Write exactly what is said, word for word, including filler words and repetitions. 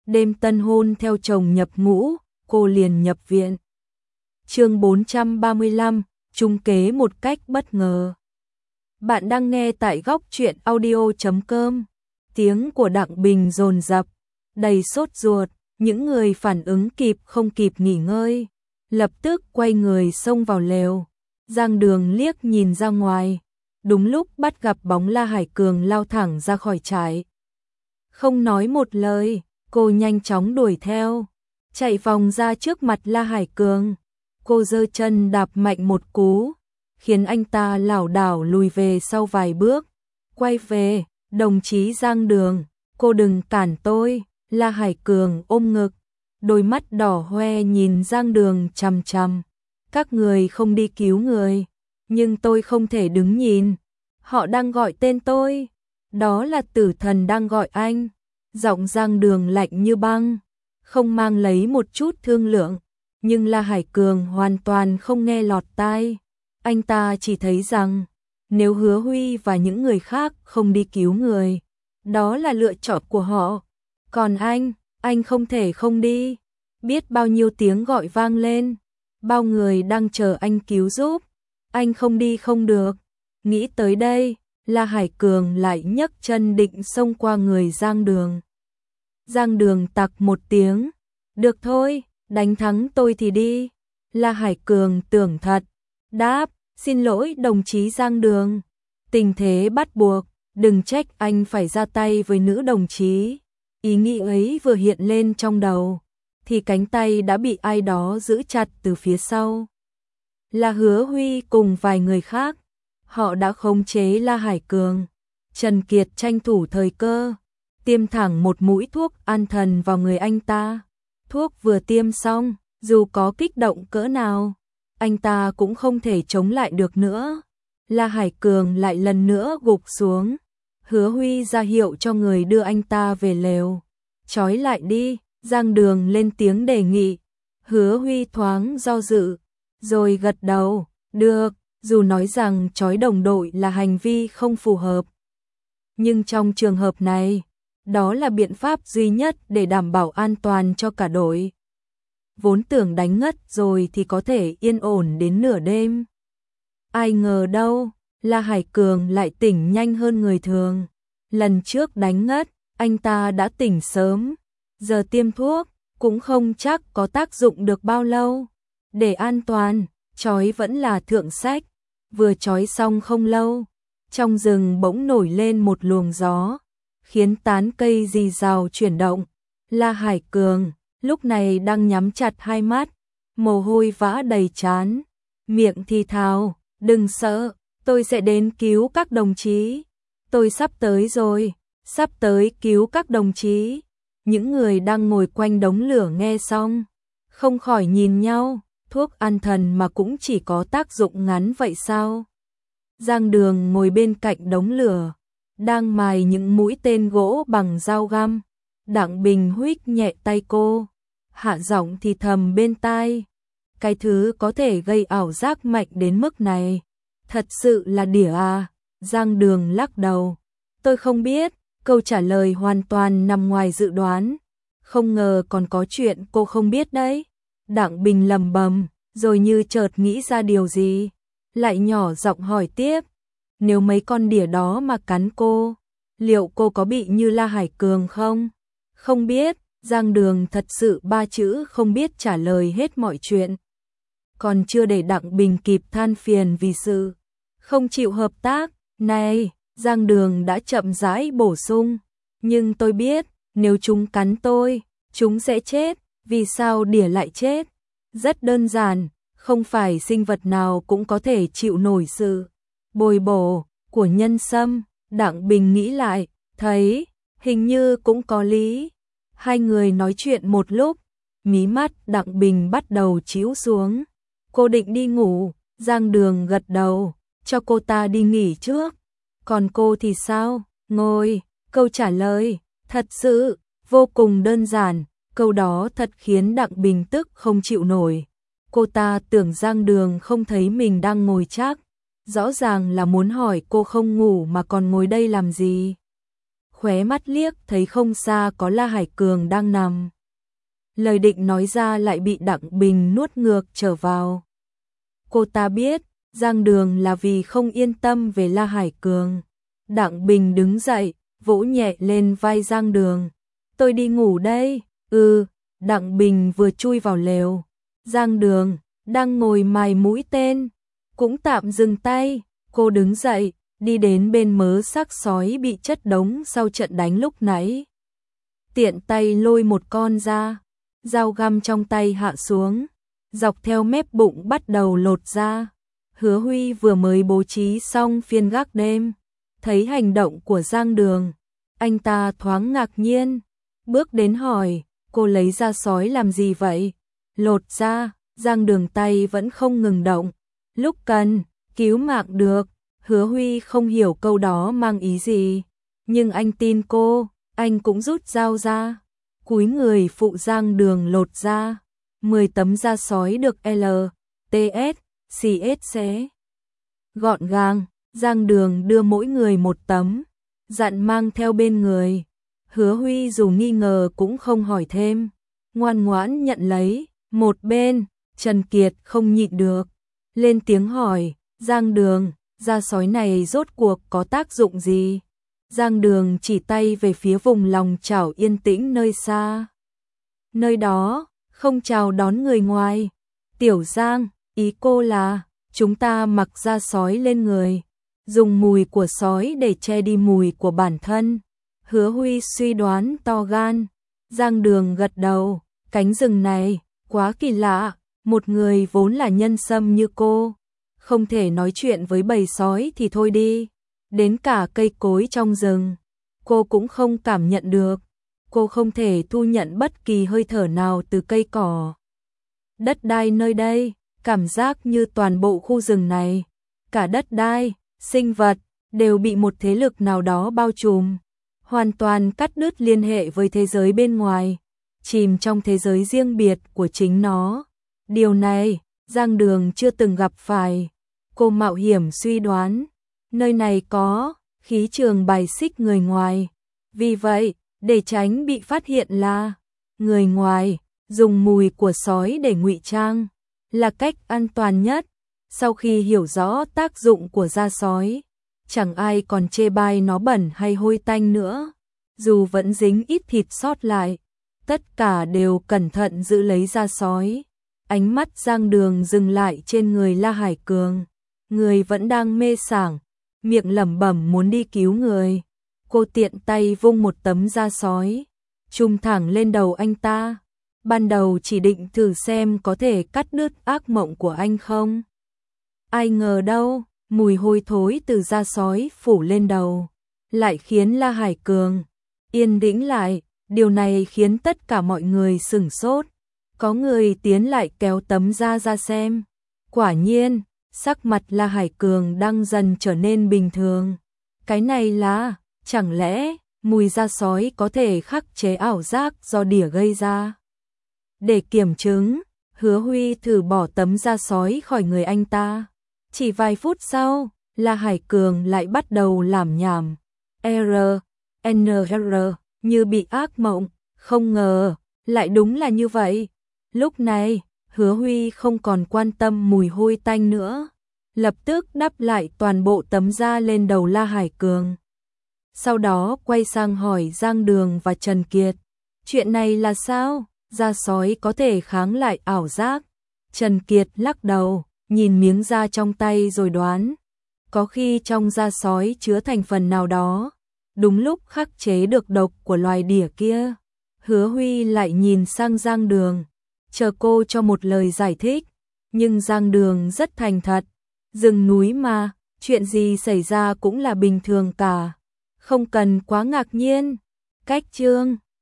đêm tân hôn theo chồng nhập ngũ, cô liền nhập viện. Chương bốn trăm ba mươi lăm, trúng kế một cách bất ngờ. Bạn đang nghe tại góc truyện audio chấm com. Tiếng của Đặng Bình dồn dập, đầy sốt ruột, những người phản ứng kịp không kịp nghỉ ngơi, lập tức quay người xông vào lều. Giang Đường liếc nhìn ra ngoài, đúng lúc bắt gặp bóng La Hải Cường lao thẳng ra khỏi trại. Không nói một lời, cô nhanh chóng đuổi theo, chạy vòng ra trước mặt La Hải Cường. Cô giơ chân đạp mạnh một cú, khiến anh ta lảo đảo lùi về sau vài bước. Quay về, đồng chí Giang Đường, cô đừng cản tôi. La Hải Cường ôm ngực, đôi mắt đỏ hoe nhìn Giang Đường chằm chằm. Các người không đi cứu người, nhưng tôi không thể đứng nhìn. Họ đang gọi tên tôi, đó là tử thần đang gọi anh. Giọng Giang Đường lạnh như băng, không mang lấy một chút thương lượng. Nhưng La Hải Cường hoàn toàn không nghe lọt tai. Anh ta chỉ thấy rằng, nếu Hứa Huy và những người khác không đi cứu người, đó là lựa chọn của họ. Còn anh, anh không thể không đi. Biết bao nhiêu tiếng gọi vang lên, bao người đang chờ anh cứu giúp. Anh không đi không được. Nghĩ tới đây, La Hải Cường lại nhấc chân định xông qua người Giang Đường. Giang Đường tặc một tiếng, được thôi, đánh thắng tôi thì đi. La Hải Cường tưởng thật, đáp, xin lỗi đồng chí Giang Đường. Tình thế bắt buộc, đừng trách anh phải ra tay với nữ đồng chí. Ý nghĩ ấy vừa hiện lên trong đầu, thì cánh tay đã bị ai đó giữ chặt từ phía sau. Là Hứa Huy cùng vài người khác, họ đã khống chế La Hải Cường. Trần Kiệt tranh thủ thời cơ, tiêm thẳng một mũi thuốc an thần vào người anh ta. Thuốc vừa tiêm xong, dù có kích động cỡ nào, anh ta cũng không thể chống lại được nữa. La Hải Cường lại lần nữa gục xuống. Hứa Huy ra hiệu cho người đưa anh ta về lều. Trói lại đi, Giang Đường lên tiếng đề nghị. Hứa Huy thoáng do dự, rồi gật đầu, được, dù nói rằng trói đồng đội là hành vi không phù hợp. Nhưng trong trường hợp này, đó là biện pháp duy nhất để đảm bảo an toàn cho cả đội. Vốn tưởng đánh ngất rồi thì có thể yên ổn đến nửa đêm. Ai ngờ đâu, La Hải Cường lại tỉnh nhanh hơn người thường. Lần trước đánh ngất, anh ta đã tỉnh sớm. Giờ tiêm thuốc, cũng không chắc có tác dụng được bao lâu. Để an toàn, trói vẫn là thượng sách. Vừa trói xong không lâu, trong rừng bỗng nổi lên một luồng gió, khiến tán cây rì rào chuyển động. La Hải Cường lúc này đang nhắm chặt hai mắt, mồ hôi vã đầy trán, miệng thì thào, đừng sợ, tôi sẽ đến cứu các đồng chí. Tôi sắp tới rồi, sắp tới cứu các đồng chí. Những người đang ngồi quanh đống lửa nghe xong, không khỏi nhìn nhau, thuốc an thần mà cũng chỉ có tác dụng ngắn vậy sao? Giang Đường ngồi bên cạnh đống lửa, đang mài những mũi tên gỗ bằng dao găm. Đặng Bình huých nhẹ tay cô, hạ giọng thì thầm bên tai. Cái thứ có thể gây ảo giác mạnh đến mức này, thật sự là đỉa à? Giang Đường lắc đầu. Tôi không biết, câu trả lời hoàn toàn nằm ngoài dự đoán. Không ngờ còn có chuyện cô không biết đấy. Đặng Bình lầm bầm, rồi như chợt nghĩ ra điều gì, lại nhỏ giọng hỏi tiếp. Nếu mấy con đỉa đó mà cắn cô, liệu cô có bị như La Hải Cường không? Không biết, Giang Đường thật sự ba chữ không biết trả lời hết mọi chuyện. Còn chưa để Đặng Bình kịp than phiền vì sự không chịu hợp tác, này, Giang Đường đã chậm rãi bổ sung. Nhưng tôi biết, nếu chúng cắn tôi, chúng sẽ chết. Vì sao đỉa lại chết? Rất đơn giản, không phải sinh vật nào cũng có thể chịu nổi sự bồi bổ của nhân sâm. Đặng Bình nghĩ lại, thấy, hình như cũng có lý. Hai người nói chuyện một lúc, mí mắt Đặng Bình bắt đầu chíu xuống. Cô định đi ngủ, Giang Đường gật đầu, cho cô ta đi nghỉ trước. Còn cô thì sao? Ngồi, câu trả lời, thật sự, vô cùng đơn giản. Câu đó thật khiến Đặng Bình tức không chịu nổi. Cô ta tưởng Giang Đường không thấy mình đang ngồi chắc. Rõ ràng là muốn hỏi cô không ngủ mà còn ngồi đây làm gì. khóe mắt liếc thấy không xa có La Hải Cường đang nằm. Lời định nói ra lại bị Đặng Bình nuốt ngược trở vào. Cô ta biết, Giang Đường là vì không yên tâm về La Hải Cường. Đặng Bình đứng dậy, vỗ nhẹ lên vai Giang Đường. Tôi đi ngủ đây. Ừ, Đặng Bình vừa chui vào lều. Giang Đường, đang ngồi mài mũi tên, cũng tạm dừng tay. Cô đứng dậy, đi đến bên mớ xác sói bị chất đống sau trận đánh lúc nãy. Tiện tay lôi một con ra, dao găm trong tay hạ xuống, dọc theo mép bụng bắt đầu lột ra. Hứa Huy vừa mới bố trí xong phiên gác đêm, thấy hành động của Giang Đường, anh ta thoáng ngạc nhiên, bước đến hỏi, cô lấy da sói làm gì vậy? Lột ra. Giang Đường tay vẫn không ngừng động, lúc cần, cứu mạng được. Hứa Huy không hiểu câu đó mang ý gì, nhưng anh tin cô, anh cũng rút dao ra, cúi người phụ Giang Đường lột ra. mười tấm da sói được L, T S, C S xé gọn gàng. Giang Đường đưa mỗi người một tấm, dặn mang theo bên người. Hứa Huy dù nghi ngờ cũng không hỏi thêm, ngoan ngoãn nhận lấy. Một bên, Trần Kiệt không nhịn được, lên tiếng hỏi, Giang Đường, da sói này rốt cuộc có tác dụng gì? Giang Đường chỉ tay về phía vùng lòng chảo yên tĩnh nơi xa. Nơi đó, không chào đón người ngoài. Tiểu Giang, ý cô là, chúng ta mặc da sói lên người, dùng mùi của sói để che đi mùi của bản thân. Hứa Huy suy đoán to gan. Giang Đường gật đầu, cánh rừng này quá kỳ lạ, một người vốn là nhân sâm như cô, không thể nói chuyện với bầy sói thì thôi đi, đến cả cây cối trong rừng, cô cũng không cảm nhận được, cô không thể thu nhận bất kỳ hơi thở nào từ cây cỏ. Đất đai nơi đây, cảm giác như toàn bộ khu rừng này, cả đất đai, sinh vật, đều bị một thế lực nào đó bao trùm, hoàn toàn cắt đứt liên hệ với thế giới bên ngoài, chìm trong thế giới riêng biệt của chính nó. Điều này, Giang Đường chưa từng gặp phải. Cô mạo hiểm suy đoán, nơi này có khí trường bài xích người ngoài. Vì vậy, để tránh bị phát hiện là người ngoài, dùng mùi của sói để ngụy trang là cách an toàn nhất. Sau khi hiểu rõ tác dụng của da sói, chẳng ai còn chê bai nó bẩn hay hôi tanh nữa. Dù vẫn dính ít thịt sót lại, tất cả đều cẩn thận giữ lấy da sói. Ánh mắt Giang Đường dừng lại trên người La Hải Cường. Người vẫn đang mê sảng, miệng lẩm bẩm muốn đi cứu người. Cô tiện tay vung một tấm da sói, chùm thẳng lên đầu anh ta. Ban đầu chỉ định thử xem có thể cắt đứt ác mộng của anh không. Ai ngờ đâu, mùi hôi thối từ da sói phủ lên đầu, lại khiến La Hải Cường yên tĩnh lại. Điều này khiến tất cả mọi người sửng sốt. Có người tiến lại kéo tấm da ra xem. Quả nhiên, sắc mặt La Hải Cường đang dần trở nên bình thường. Cái này là, chẳng lẽ mùi da sói có thể khắc chế ảo giác do đỉa gây ra? Để kiểm chứng, Hứa Huy thử bỏ tấm da sói khỏi người anh ta. Chỉ vài phút sau, La Hải Cường lại bắt đầu lảm nhảm. R, N R, như bị ác mộng, không ngờ, lại đúng là như vậy. Lúc này, Hứa Huy không còn quan tâm mùi hôi tanh nữa, lập tức đắp lại toàn bộ tấm da lên đầu La Hải Cường. Sau đó quay sang hỏi Giang Đường và Trần Kiệt, chuyện này là sao? Da sói có thể kháng lại ảo giác? Trần Kiệt lắc đầu, nhìn miếng da trong tay rồi đoán, có khi trong da sói chứa thành phần nào đó, đúng lúc khắc chế được độc của loài đỉa kia. Hứa Huy lại nhìn sang Giang Đường, chờ cô cho một lời giải thích, nhưng Giang Đường rất thành thật, rừng núi mà, chuyện gì xảy ra cũng là bình thường cả, không cần quá ngạc nhiên. Cách chương